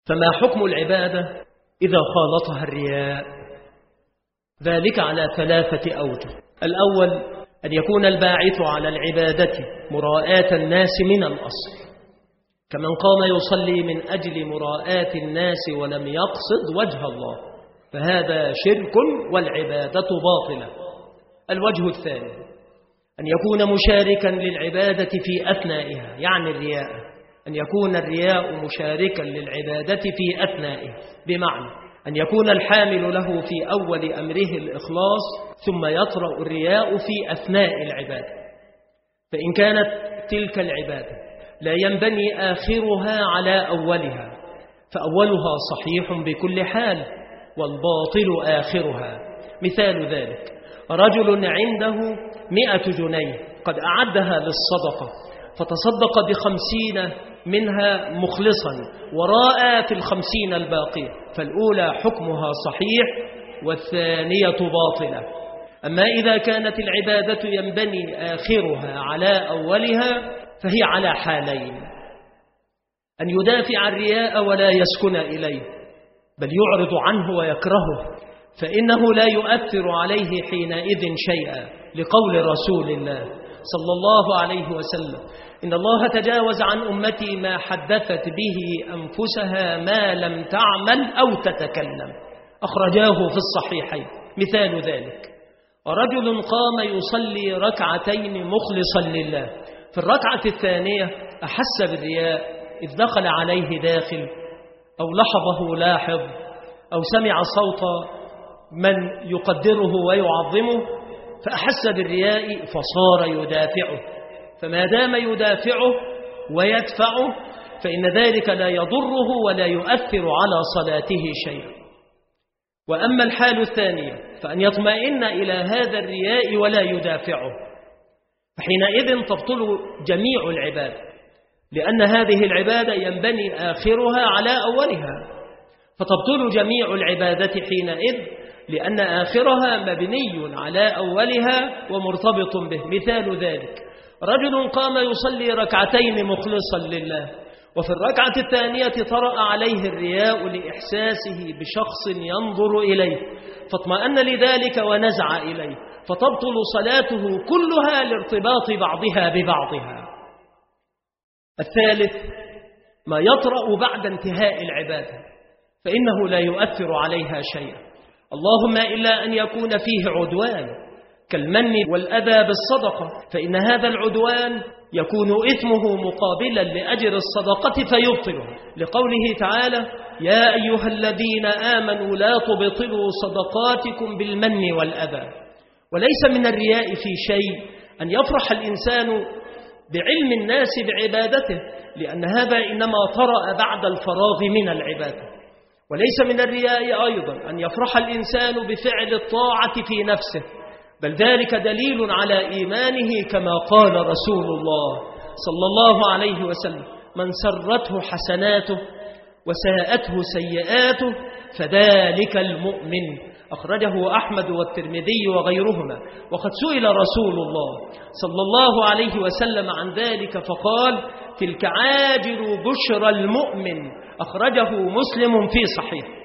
فما حكم العبادة إذا خالطها الرياء؟ ذلك على 3 أوجه. الأول أن يكون الباعث على العبادة مراءاة الناس من الأصل، كمن قام يصلي من أجل مراءاة الناس ولم يقصد وجه الله، فهذا شرك والعبادة باطلة. الوجه الثاني أن يكون مشاركا للعبادة في أثنائها، يعني الرياء، أن يكون الرياء مشاركا للعبادة في أثنائها، بمعنى أن يكون الحامل له في أول أمره الإخلاص ثم يطرأ الرياء في أثناء العبادة. فإن كانت تلك العبادة لا ينبني آخرها على أولها، فأولها صحيح بكل حال والباطل آخرها. مثال ذلك رجل عنده 100 جنيه قد أعدها للصدقة، فتصدق ب50 منها مخلصا وراء في 50 الباقية، فالأولى حكمها صحيح والثانية باطلة. أما إذا كانت العبادة ينبني آخرها على أولها فهي على حالين: أن يدافع الرياء ولا يسكن إليه، بل يعرض عنه ويكرهه، فإنه لا يؤثر عليه حينئذ شيئا، لقول رسول الله صلى الله عليه وسلم: إن الله تجاوز عن أمتي ما حدثت به أنفسها ما لم تعمل أو تتكلم، أخرجاه في الصحيحين. مثال ذلك رجل قام يصلي ركعتين مخلصا لله، في الركعة الثانية أحس بالرياء إذ دخل عليه داخل أو لحظه لاحظ أو سمع صوت من يقدره ويعظمه فأحس بالرياء فصار يدافعه، فما دام يدافعه ويدفعه فإن ذلك لا يضره ولا يؤثر على صلاته شيئا. وأما الحال الثانية فأن يطمئن إلى هذا الرياء ولا يدافعه، فحينئذ تبطل جميع العبادة، لأن هذه العبادة ينبني آخرها على أولها، فتبطل جميع العبادة حينئذ، لأن آخرها مبني على أولها ومرتبط به. مثال ذلك رجل قام يصلي ركعتين مخلصا لله، وفي الركعة الثانية طرأ عليه الرياء لإحساسه بشخص ينظر إليه، فاطمأن لذلك ونزع إليه، فتبطل صلاته كلها لارتباط بعضها ببعضها. الثالث ما يطرأ بعد انتهاء العبادة، فإنه لا يؤثر عليها شيئا، اللهم إلا أن يكون فيه عدوان كالمن والأذى بالصدقة، فإن هذا العدوان يكون إثمه مقابلا لأجر الصدقة فيبطله، لقوله تعالى: يا أيها الذين آمنوا لا تبطلوا صدقاتكم بالمن والأذى. وليس من الرياء في شيء أن يفرح الإنسان بعلم الناس بعبادته، لأن هذا إنما طرأ بعد الفراغ من العبادة. وليس من الرياء أيضا أن يفرح الإنسان بفعل الطاعة في نفسه، بل ذلك دليل على إيمانه، كما قال رسول الله صلى الله عليه وسلم: من سرته حسناته وساءته سيئاته فذلك المؤمن، أخرجه أحمد والترمذي وغيرهما. وقد سئل رسول الله صلى الله عليه وسلم عن ذلك فقال: تلك عاجل بشرى المؤمن، أخرجه مسلم في صحيح.